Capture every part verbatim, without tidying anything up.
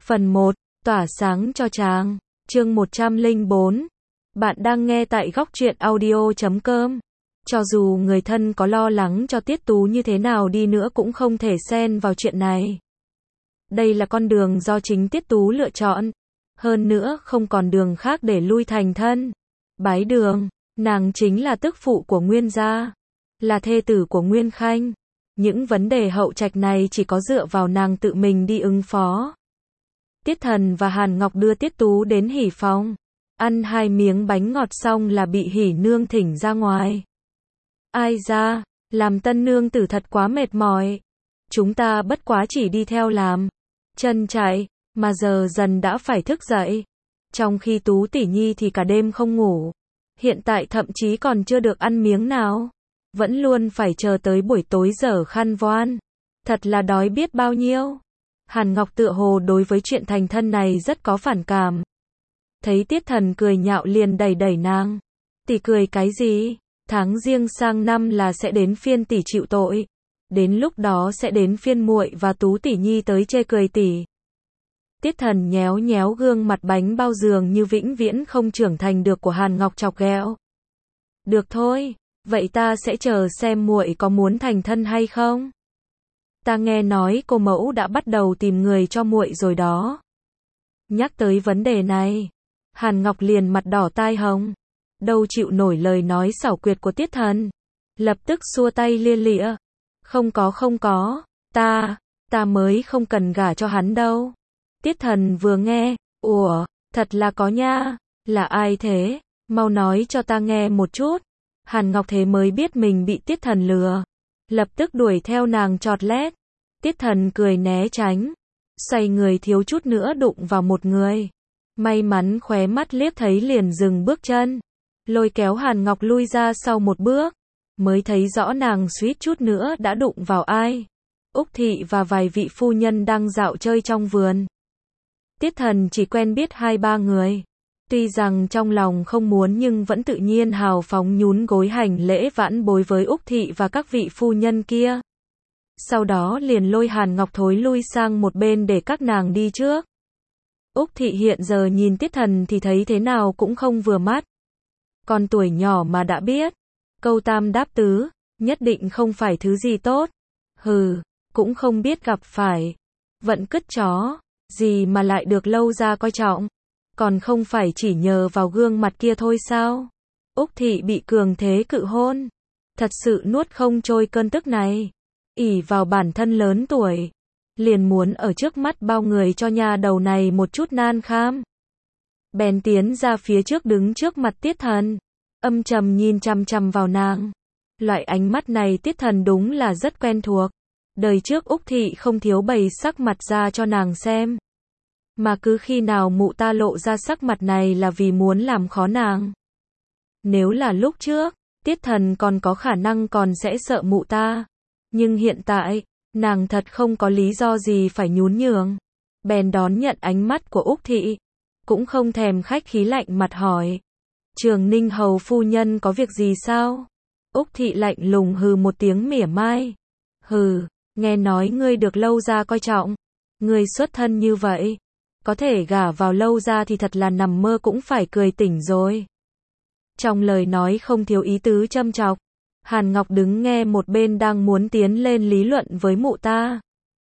Phần một, tỏa sáng cho chàng. Chương một trăm lẻ bốn. Bạn đang nghe tại góc truyện audio chấm com. Cho dù người thân có lo lắng cho Tiết Tú như thế nào đi nữa cũng không thể xen vào chuyện này. Đây là con đường do chính Tiết Tú lựa chọn. Hơn nữa không còn đường khác để lui thành thân. Bái Đường, nàng chính là tức phụ của Nguyên gia, là thê tử của Nguyên Khanh. Những vấn đề hậu trạch này chỉ có dựa vào nàng tự mình đi ứng phó. Tiết Thần và Hàn Ngọc đưa Tiết Tú đến hỉ phòng. Ăn hai miếng bánh ngọt xong là bị hỉ nương thỉnh ra ngoài. Ai ra, làm tân nương tử thật quá mệt mỏi. Chúng ta bất quá chỉ đi theo làm chân chạy, mà giờ dần đã phải thức dậy. Trong khi Tú tỷ nhi thì cả đêm không ngủ. Hiện tại thậm chí còn chưa được ăn miếng nào. Vẫn luôn phải chờ tới buổi tối dở khăn voan. Thật là đói biết bao nhiêu. Hàn Ngọc tựa hồ đối với chuyện thành thân này rất có phản cảm. Thấy Tiết Thần cười nhạo liền đẩy đẩy nàng. Tỷ cười cái gì? Tháng riêng sang năm là sẽ đến phiên tỷ chịu tội. Đến lúc đó sẽ đến phiên muội và Tú tỷ nhi tới chê cười tỷ. Tiết Thần nhéo nhéo gương mặt bánh bao dường như vĩnh viễn không trưởng thành được của Hàn Ngọc chọc ghẹo. Được thôi, vậy ta sẽ chờ xem muội có muốn thành thân hay không. Ta nghe nói cô mẫu đã bắt đầu tìm người cho muội rồi đó. Nhắc tới vấn đề này, Hàn Ngọc liền mặt đỏ tai hồng, đâu chịu nổi lời nói xảo quyệt của Tiết Thần, lập tức xua tay lia lịa. Không có không có, ta, ta mới không cần gả cho hắn đâu. Tiết Thần vừa nghe, ủa, thật là có nha, là ai thế, mau nói cho ta nghe một chút. Hàn Ngọc thế mới biết mình bị Tiết Thần lừa, lập tức đuổi theo nàng chọt lét. Tiết Thần cười né tránh, xoay người thiếu chút nữa đụng vào một người. May mắn khóe mắt liếc thấy liền dừng bước chân, lôi kéo Hàn Ngọc lui ra sau một bước, mới thấy rõ nàng suýt chút nữa đã đụng vào ai. Úc Thị và vài vị phu nhân đang dạo chơi trong vườn. Tiết Thần chỉ quen biết hai ba người. Tuy rằng trong lòng không muốn nhưng vẫn tự nhiên hào phóng nhún gối hành lễ vãn bối với Úc Thị và các vị phu nhân kia. Sau đó liền lôi Hàn Ngọc thối lui sang một bên để các nàng đi trước. Úc Thị hiện giờ nhìn Tiết Thần thì thấy thế nào cũng không vừa mắt. Còn tuổi nhỏ mà đã biết câu tam đáp tứ, nhất định không phải thứ gì tốt. Hừ, cũng không biết gặp phải vận cứt chó gì mà lại được lâu ra coi trọng. Còn không phải chỉ nhờ vào gương mặt kia thôi sao? Úc Thị bị cường thế cự hôn, thật sự nuốt không trôi cơn tức này. Ỷ vào bản thân lớn tuổi, liền muốn ở trước mắt bao người cho nha đầu này một chút nan kham. Bèn tiến ra phía trước đứng trước mặt Tiết Thần, âm trầm nhìn chằm chằm vào nàng. Loại ánh mắt này Tiết Thần đúng là rất quen thuộc. Đời trước Úc Thị không thiếu bày sắc mặt ra cho nàng xem. Mà cứ khi nào mụ ta lộ ra sắc mặt này là vì muốn làm khó nàng. Nếu là lúc trước, Tiết Thần còn có khả năng còn sẽ sợ mụ ta. Nhưng hiện tại, nàng thật không có lý do gì phải nhún nhường. Bèn đón nhận ánh mắt của Úc Thị, cũng không thèm khách khí lạnh mặt hỏi. Trường Ninh hầu phu nhân có việc gì sao? Úc Thị lạnh lùng hừ một tiếng mỉa mai. Hừ, nghe nói ngươi được lâu ra coi trọng. Ngươi xuất thân như vậy, có thể gả vào lâu ra thì thật là nằm mơ cũng phải cười tỉnh rồi. Trong lời nói không thiếu ý tứ châm chọc. Hàn Ngọc đứng nghe một bên đang muốn tiến lên lý luận với mụ ta,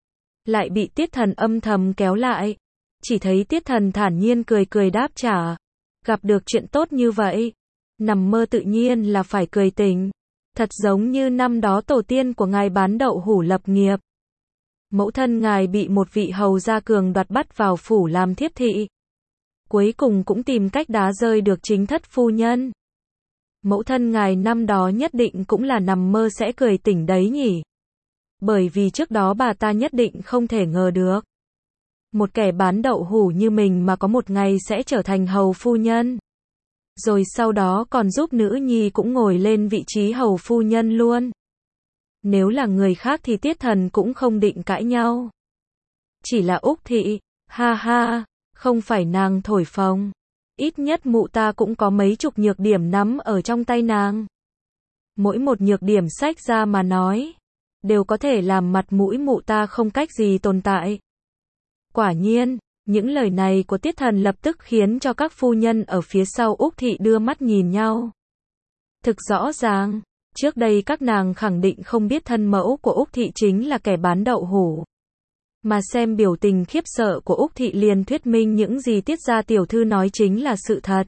lại bị Tiết Thần âm thầm kéo lại. Chỉ thấy Tiết Thần thản nhiên cười cười đáp trả. Gặp được chuyện tốt như vậy, nằm mơ tự nhiên là phải cười tỉnh. Thật giống như năm đó tổ tiên của ngài bán đậu hủ lập nghiệp. Mẫu thân ngài bị một vị hầu gia cường đoạt bắt vào phủ làm thiếp thị. Cuối cùng cũng tìm cách đá rơi được chính thất phu nhân. Mẫu thân ngài năm đó nhất định cũng là nằm mơ sẽ cười tỉnh đấy nhỉ. Bởi vì trước đó bà ta nhất định không thể ngờ được. Một kẻ bán đậu hủ như mình mà có một ngày sẽ trở thành hầu phu nhân. Rồi sau đó còn giúp nữ nhi cũng ngồi lên vị trí hầu phu nhân luôn. Nếu là người khác thì Tiết Thần cũng không định cãi nhau. Chỉ là Úc Thị, ha ha, không phải nàng thổi phồng. Ít nhất mụ ta cũng có mấy chục nhược điểm nắm ở trong tay nàng. Mỗi một nhược điểm sách ra mà nói, đều có thể làm mặt mũi mụ ta không cách gì tồn tại. Quả nhiên, Những lời này của Tiết Thần lập tức khiến cho các phu nhân ở phía sau Úc Thị đưa mắt nhìn nhau. Thực rõ ràng, trước đây các nàng khẳng định không biết thân mẫu của Úc Thị chính là kẻ bán đậu hũ. Mà xem biểu tình khiếp sợ của Úc Thị liền thuyết minh những gì Tiết gia tiểu thư nói chính là sự thật.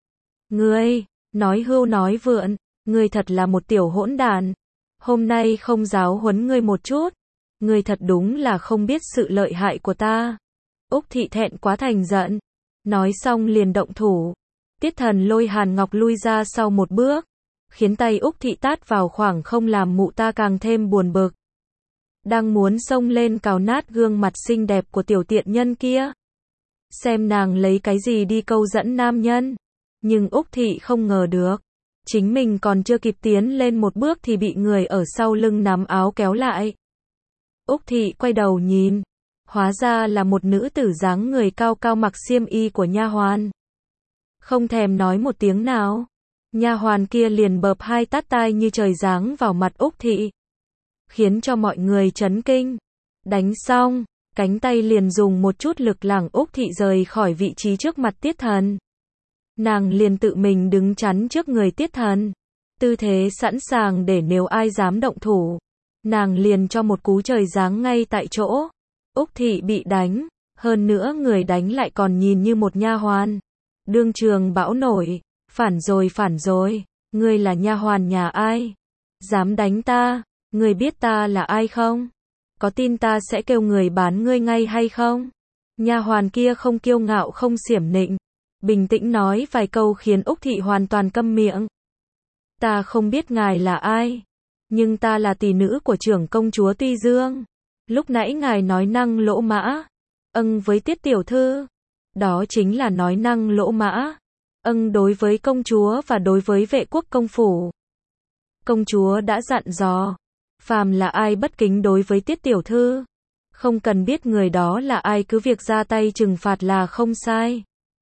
Ngươi, nói hưu nói vượn, ngươi thật là một tiểu hỗn đản. Hôm nay không giáo huấn ngươi một chút, ngươi thật đúng là không biết sự lợi hại của ta. Úc Thị thẹn quá thành giận, nói xong liền động thủ. Tiết Thần lôi Hàn Ngọc lui ra sau một bước, khiến tay Úc Thị tát vào khoảng không làm mụ ta càng thêm buồn bực. Đang muốn xông lên cào nát gương mặt xinh đẹp của tiểu tiện nhân kia. Xem nàng lấy cái gì đi câu dẫn nam nhân. Nhưng Úc Thị không ngờ được. Chính mình còn chưa kịp tiến lên một bước thì bị người ở sau lưng nắm áo kéo lại. Úc Thị quay đầu nhìn. Hóa ra là một nữ tử dáng người cao cao mặc xiêm y của nha hoàn. Không thèm nói một tiếng nào. Nha hoàn kia liền bợp hai tát tai như trời giáng vào mặt Úc Thị. Khiến cho mọi người chấn kinh. Đánh xong, cánh tay liền dùng một chút lực lẳng Úc Thị rời khỏi vị trí trước mặt Tiết Thần. Nàng liền tự mình đứng chắn trước người Tiết Thần. Tư thế sẵn sàng để nếu ai dám động thủ. Nàng liền cho một cú trời giáng ngay tại chỗ. Úc Thị bị đánh, hơn nữa người đánh lại còn nhìn như một nha hoàn. Đương trường bão nổi, phản rồi phản rồi, ngươi là nha hoàn nhà ai? Dám đánh ta, ngươi biết ta là ai không? Có tin ta sẽ kêu người bán ngươi ngay hay không? Nha hoàn kia không kiêu ngạo không xiểm nịnh, bình tĩnh nói vài câu khiến Úc Thị hoàn toàn câm miệng. Ta không biết ngài là ai, nhưng ta là tỷ nữ của trưởng công chúa Tuy Dương. Lúc nãy ngài nói năng lỗ mã, âng với Tiết tiểu thư, đó chính là nói năng lỗ mã, âng đối với công chúa và đối với vệ quốc công phủ. Công chúa đã dặn dò, phàm là ai bất kính đối với Tiết tiểu thư, không cần biết người đó là ai cứ việc ra tay trừng phạt là không sai.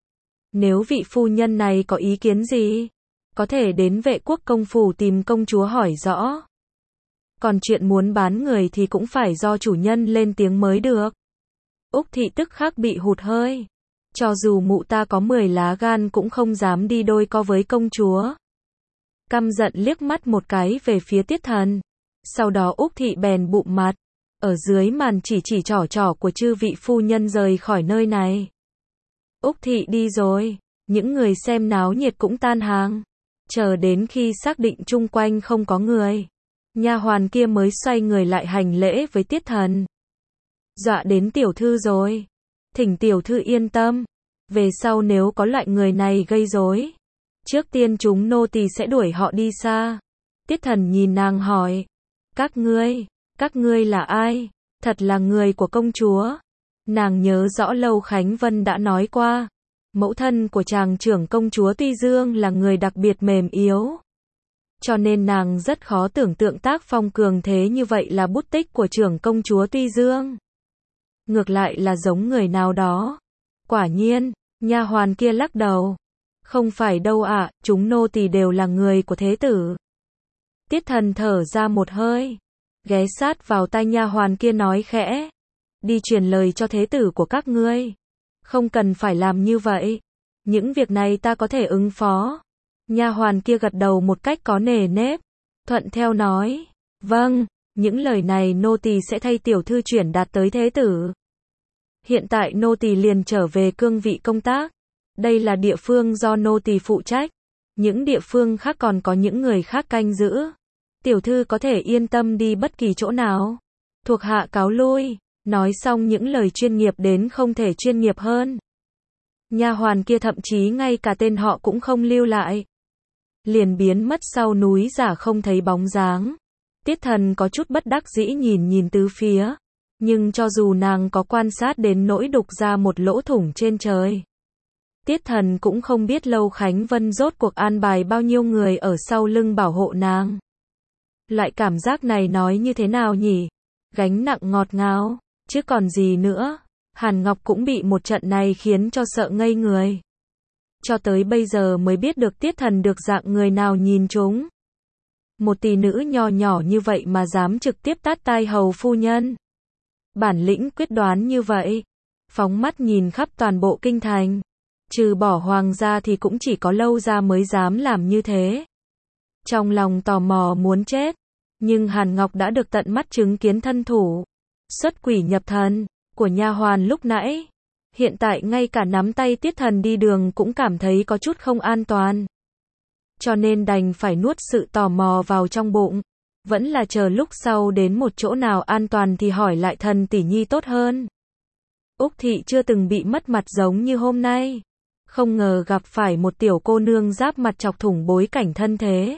Nếu vị phu nhân này có ý kiến gì, có thể đến vệ quốc công phủ tìm công chúa hỏi rõ. Còn chuyện muốn bán người thì cũng phải do chủ nhân lên tiếng mới được. Úc Thị tức khắc bị hụt hơi. Cho dù mụ ta có mười lá gan cũng không dám đi đôi co với công chúa. Căm giận liếc mắt một cái về phía Tiết Thần. Sau đó Úc Thị bèn bụm mặt. Ở dưới màn chỉ chỉ trỏ trỏ của chư vị phu nhân rời khỏi nơi này. Úc Thị đi rồi. Những người xem náo nhiệt cũng tan hàng. Chờ đến khi xác định chung quanh không có người. Nha hoàn kia mới xoay người lại hành lễ với Tiết Thần. Dọa đến tiểu thư rồi. Thỉnh tiểu thư yên tâm. Về sau nếu có loại người này gây rối, trước tiên chúng nô tỳ sẽ đuổi họ đi xa. Tiết Thần nhìn nàng hỏi. Các ngươi, các ngươi là ai? Thật là người của công chúa. Nàng nhớ rõ Lâu Khánh Vân đã nói qua. Mẫu thân của chàng trưởng công chúa Tuy Dương là người đặc biệt mềm yếu. Cho nên nàng rất khó tưởng tượng tác phong cường thế như vậy là bút tích của trưởng công chúa Tuy Dương. Ngược lại là giống người nào đó. Quả nhiên, nha hoàn kia lắc đầu. Không phải đâu ạ, à, chúng nô tỳ đều là người của thế tử. Tiết Thần thở ra một hơi, ghé sát vào tai nha hoàn kia nói khẽ. Đi truyền lời cho thế tử của các ngươi. Không cần phải làm như vậy. Những việc này ta có thể ứng phó. Nha hoàn kia gật đầu một cách có nề nếp, thuận theo nói, vâng, những lời này nô tỳ sẽ thay tiểu thư chuyển đạt tới thế tử. Hiện tại nô tỳ liền trở về cương vị công tác. Đây là địa phương do nô tỳ phụ trách. Những địa phương khác còn có những người khác canh giữ. Tiểu thư có thể yên tâm đi bất kỳ chỗ nào. Thuộc hạ cáo lui. Nói xong những lời chuyên nghiệp đến không thể chuyên nghiệp hơn. Nha hoàn kia thậm chí ngay cả tên họ cũng không lưu lại. Liền biến mất sau núi giả không thấy bóng dáng. Tiết Thần có chút bất đắc dĩ nhìn nhìn tứ phía. Nhưng cho dù nàng có quan sát đến nỗi đục ra một lỗ thủng trên trời. Tiết Thần cũng không biết Lâu Khánh Vân rốt cuộc an bài bao nhiêu người ở sau lưng bảo hộ nàng. Loại cảm giác này nói như thế nào nhỉ? Gánh nặng ngọt ngào, chứ còn gì nữa. Hàn Ngọc cũng bị một trận này khiến cho sợ ngây người. Cho tới bây giờ mới biết được Tiết Thần được dạng người nào nhìn chúng. Một tỷ nữ nhỏ nhỏ như vậy mà dám trực tiếp tát tai hầu phu nhân. Bản lĩnh quyết đoán như vậy. phóng mắt nhìn khắp toàn bộ kinh thành. Trừ bỏ hoàng gia thì cũng chỉ có Lâu gia mới dám làm như thế. Trong lòng tò mò muốn chết, nhưng Hàn Ngọc đã được tận mắt chứng kiến thân thủ xuất quỷ nhập thần của nha hoàn lúc nãy. Hiện tại ngay cả nắm tay Tiết Thần đi đường cũng cảm thấy có chút không an toàn. Cho nên đành phải nuốt sự tò mò vào trong bụng. Vẫn là chờ lúc sau đến một chỗ nào an toàn thì hỏi lại Thần tỷ nhi tốt hơn. Úc Thị chưa từng bị mất mặt giống như hôm nay. Không ngờ gặp phải một tiểu cô nương giáp mặt chọc thủng bối cảnh thân thế.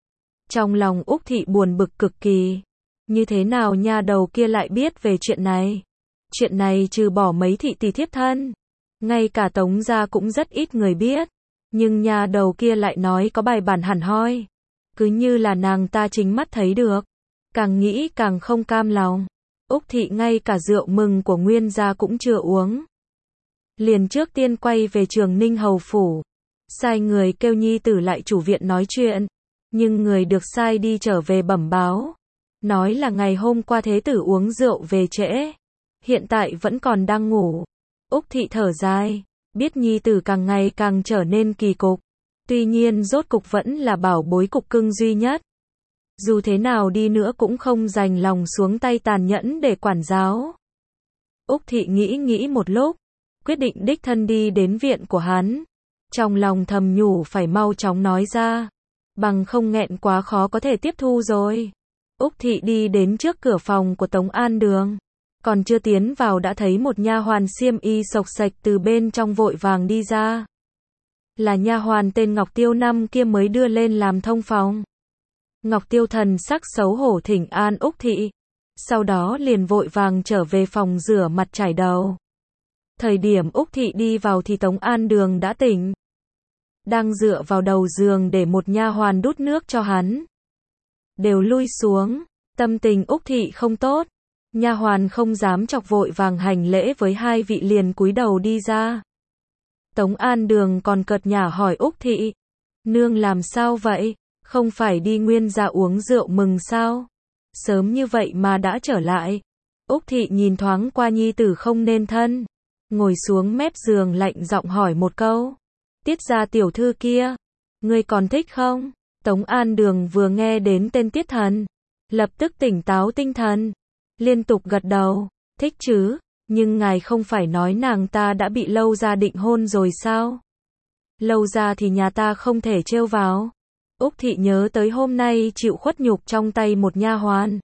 Trong lòng Úc Thị buồn bực cực kỳ. Như thế nào nha đầu kia lại biết về chuyện này? Chuyện này trừ bỏ mấy thị tỷ thiếp thân, ngay cả Tống gia cũng rất ít người biết. Nhưng nha đầu kia lại nói có bài bản hẳn hoi. Cứ như là nàng ta chính mắt thấy được. Càng nghĩ càng không cam lòng. Úc Thị ngay cả rượu mừng của Nguyên gia cũng chưa uống. Liền trước tiên quay về Trường Ninh hầu phủ. Sai người kêu nhi tử lại chủ viện nói chuyện. Nhưng người được sai đi trở về bẩm báo. Nói là ngày hôm qua thế tử uống rượu về trễ. Hiện tại vẫn còn đang ngủ. Úc Thị thở dài. Biết nhi tử càng ngày càng trở nên kỳ cục. Tuy nhiên rốt cục vẫn là bảo bối cục cưng duy nhất. Dù thế nào đi nữa cũng không dành lòng xuống tay tàn nhẫn để quản giáo. Úc Thị nghĩ nghĩ một lúc. Quyết định đích thân đi đến viện của hắn. Trong lòng thầm nhủ phải mau chóng nói ra. Bằng không nghẹn quá khó có thể tiếp thu rồi. Úc Thị đi đến trước cửa phòng của Tống An Đường. Còn chưa tiến vào đã thấy một nha hoàn xiêm y xộc xệch từ bên trong vội vàng đi ra. Là nha hoàn tên Ngọc Tiêu năm kia mới đưa lên làm thông phòng. Ngọc Tiêu thần sắc xấu hổ thỉnh an Úc Thị. Sau đó liền vội vàng trở về phòng rửa mặt chải đầu. Thời điểm Úc Thị đi vào thì Tống An Đường đã tỉnh. Đang dựa vào đầu giường để một nha hoàn đút nước cho hắn. Đều lui xuống, tâm tình Úc Thị không tốt. Nha hoàn không dám chọc vội vàng hành lễ với hai vị liền cúi đầu đi ra. Tống An Đường còn cợt nhả hỏi Úc Thị. Nương làm sao vậy? Không phải đi Nguyên gia uống rượu mừng sao? Sớm như vậy mà đã trở lại. Úc Thị nhìn thoáng qua nhi tử không nên thân. Ngồi xuống mép giường lạnh giọng hỏi một câu. Tiết gia tiểu thư kia, ngươi còn thích không? Tống An Đường vừa nghe đến tên Tiết Thần, lập tức tỉnh táo tinh thần, liên tục gật đầu, thích chứ, nhưng ngài không phải nói nàng ta đã bị Lâu gia định hôn rồi sao? Lâu gia thì nhà ta không thể trêu vào. Úc Thị nhớ tới hôm nay chịu khuất nhục trong tay một nha hoàn.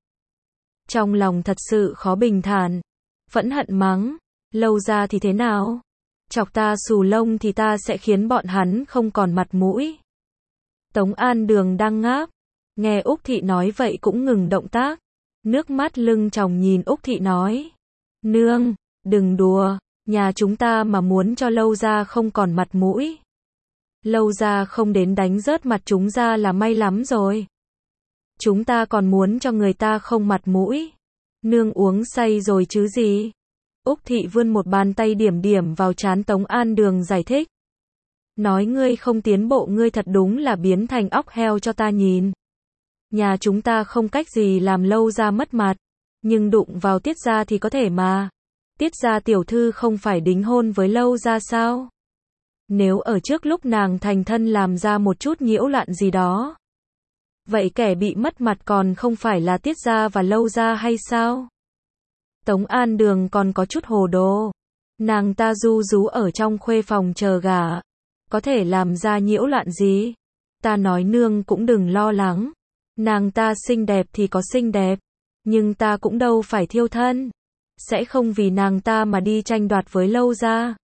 Trong lòng thật sự khó bình thản, phẫn hận mắng, Lâu gia thì thế nào? Chọc ta xù lông thì ta sẽ khiến bọn hắn không còn mặt mũi. Tống An Đường đang ngáp, nghe Úc Thị nói vậy cũng ngừng động tác, nước mắt lưng tròng nhìn Úc Thị nói. Nương, đừng đùa, nhà chúng ta mà muốn cho Lâu gia không còn mặt mũi. Lâu gia không đến đánh rớt mặt chúng ra là may lắm rồi. Chúng ta còn muốn cho người ta không mặt mũi. Nương uống say rồi chứ gì. Úc Thị vươn một bàn tay điểm điểm vào trán Tống An Đường giải thích. Nói ngươi không tiến bộ ngươi thật đúng là biến thành óc heo cho ta nhìn. Nhà chúng ta không cách gì làm Lâu gia mất mặt. Nhưng đụng vào Tiết gia thì có thể mà. Tiết gia tiểu thư không phải đính hôn với Lâu gia sao? Nếu ở trước lúc nàng thành thân làm ra một chút nhiễu loạn gì đó. Vậy kẻ bị mất mặt còn không phải là Tiết gia và Lâu gia hay sao? Tống An Đường còn có chút hồ đồ. Nàng ta ru rú ở trong khuê phòng chờ gả. Có thể làm ra nhiễu loạn gì? Ta nói nương cũng đừng lo lắng. Nàng ta xinh đẹp thì có xinh đẹp. Nhưng ta cũng đâu phải thiêu thân. Sẽ không vì nàng ta mà đi tranh đoạt với Lâu gia.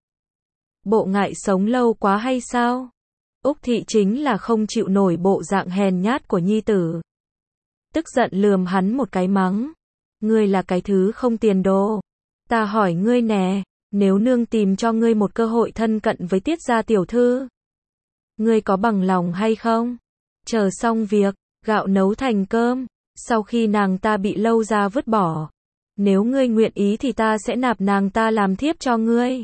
Bộ ngại sống lâu quá hay sao? Úc Thị chính là không chịu nổi bộ dạng hèn nhát của nhi tử. Tức giận lườm hắn một cái mắng. Ngươi là cái thứ không tiền đồ. Ta hỏi ngươi nè, nếu nương tìm cho ngươi một cơ hội thân cận với Tiết gia tiểu thư, ngươi có bằng lòng hay không? Chờ xong việc, gạo nấu thành cơm, sau khi nàng ta bị Lâu gia vứt bỏ, nếu ngươi nguyện ý thì ta sẽ nạp nàng ta làm thiếp cho ngươi.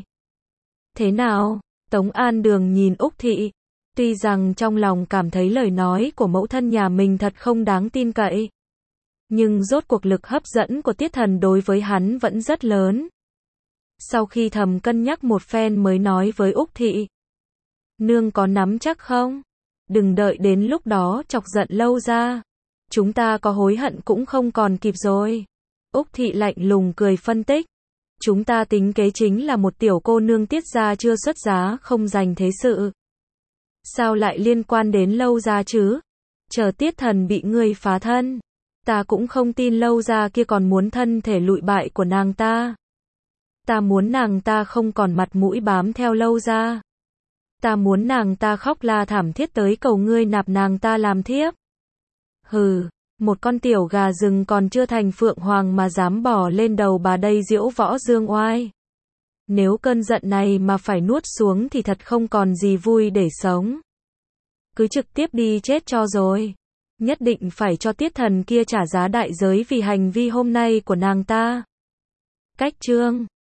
Thế nào? Tống An Đường nhìn Úc Thị, tuy rằng trong lòng cảm thấy lời nói của mẫu thân nhà mình thật không đáng tin cậy, nhưng rốt cuộc lực hấp dẫn của Tiết Thần đối với hắn vẫn rất lớn. Sau khi thầm cân nhắc một phen mới nói với Úc Thị. Nương có nắm chắc không? Đừng đợi đến lúc đó chọc giận Lâu Gia. Chúng ta có hối hận cũng không còn kịp rồi. Úc Thị lạnh lùng cười phân tích. Chúng ta tính kế chính là một tiểu cô nương Tiết gia chưa xuất giá không giành thế sự. Sao lại liên quan đến Lâu Gia chứ? Chờ Tiết Thần bị ngươi phá thân. Ta cũng không tin Lâu Gia kia còn muốn thân thể lụi bại của nàng ta. Ta muốn nàng ta không còn mặt mũi bám theo Lâu Gia. Ta muốn nàng ta khóc la thảm thiết tới cầu ngươi nạp nàng ta làm thiếp. Hừ, một con tiểu gà rừng còn chưa thành phượng hoàng mà dám bỏ lên đầu bà đây diễu võ dương oai. Nếu cơn giận này mà phải nuốt xuống thì thật không còn gì vui để sống. Cứ trực tiếp đi chết cho rồi. Nhất định phải cho Tiết Thần kia trả giá đại giới vì hành vi hôm nay của nàng ta. Cách chương